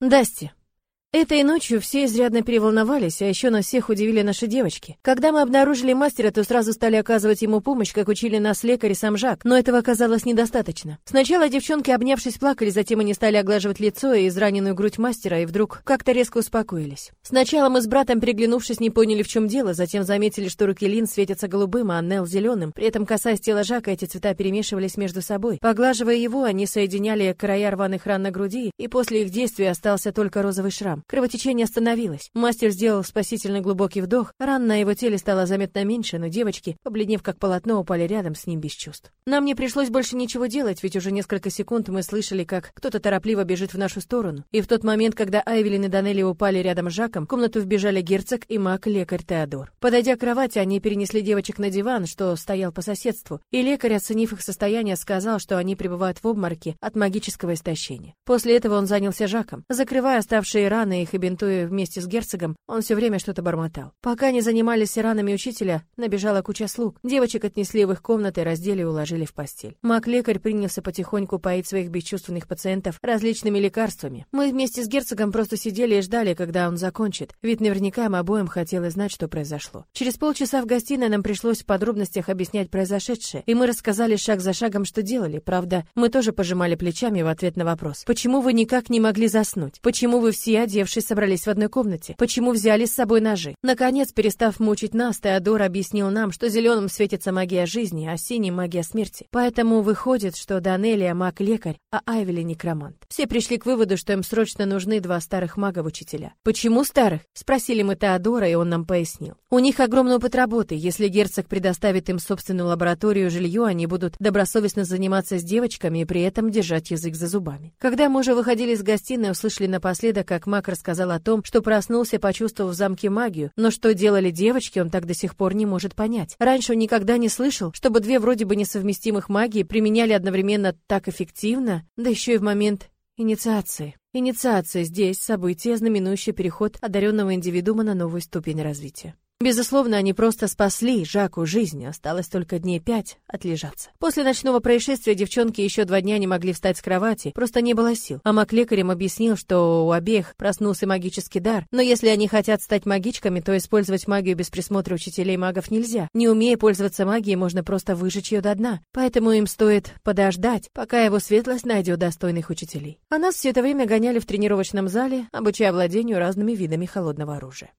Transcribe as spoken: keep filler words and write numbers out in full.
Дасти. Этой ночью все изрядно переволновались, а еще нас всех удивили наши девочки. Когда мы обнаружили мастера, то сразу стали оказывать ему помощь, как учили нас лекарь и сам Жак, но этого оказалось недостаточно. Сначала девчонки, обнявшись, плакали, затем они стали оглаживать лицо и израненную грудь мастера, и вдруг как-то резко успокоились. Сначала мы с братом, переглянувшись, не поняли, в чем дело, затем заметили, что руки Лин светятся голубым, а Нел зеленым. При этом, касаясь тела Жака, эти цвета перемешивались между собой. Поглаживая его, они соединяли края рваных ран на груди, и после их действия остался только розовый шрам. Кровотечение остановилось. Мастер сделал спасительно глубокий вдох. Ран на его теле стало заметно меньше, но девочки, побледнев как полотно, упали рядом с ним без чувств. Нам не пришлось больше ничего делать, ведь уже несколько секунд мы слышали, как кто-то торопливо бежит в нашу сторону. И в тот момент, когда Айвелин и Данелли упали рядом с Жаком, в комнату вбежали герцог и маг-лекарь Теодор. Подойдя к кровати, они перенесли девочек на диван, что стоял по соседству, и лекарь, оценив их состояние, сказал, что они пребывают в обмороке от магического истощения. После этого он занялся Жаком. Закрывая оставшие раны, их и бинтуя вместе с герцогом, он все время что-то бормотал. Пока они занимались ранами учителя, набежала куча слуг. Девочек отнесли в их комнаты, раздели и уложили в постель. Маг-лекарь принялся потихоньку поить своих бесчувственных пациентов различными лекарствами. Мы вместе с герцогом просто сидели и ждали, когда он закончит, ведь наверняка им обоим хотелось знать, что произошло. Через полчаса в гостиной нам пришлось в подробностях объяснять произошедшее, и мы рассказали шаг за шагом, что делали. Правда, мы тоже пожимали плечами в ответ на вопрос: почему вы никак не могли заснуть? Почему вы все, одевшись, собрались в одной комнате? Почему взяли с собой ножи? Наконец, перестав мучить нас, Теодор объяснил нам, что зеленым светится магия жизни, а синим магия смерти. Поэтому выходит, что Данелия маг-лекарь, а Айвели некромант. Все пришли к выводу, что им срочно нужны два старых мага-учителя. Почему старых? Спросили мы Теодора, и он нам пояснил. У них огромный опыт работы. Если герцог предоставит им собственную лабораторию и жилье, они будут добросовестно заниматься с девочками и при этом держать язык за зубами. Когда мы уже выходили из гостиной, услышали напоследок, как маг рассказал о том, что проснулся, почувствовав в замке магию, но что делали девочки, он так до сих пор не может понять. Раньше он никогда не слышал, чтобы две вроде бы несовместимых магии применяли одновременно так эффективно, да еще и в момент инициации. Инициация здесь событие, знаменующее переход одаренного индивидуума на новую ступень развития. Безусловно, они просто спасли Жаку жизнь, осталось только дней пять отлежаться. После ночного происшествия девчонки еще два дня не могли встать с кровати, просто не было сил. А маг-лекарь им объяснил, что у обеих проснулся магический дар, но если они хотят стать магичками, то использовать магию без присмотра учителей магов нельзя. Не умея пользоваться магией, можно просто выжечь ее до дна. Поэтому им стоит подождать, пока его светлость найдет достойных учителей. А нас все это время гоняли в тренировочном зале, обучая владению разными видами холодного оружия.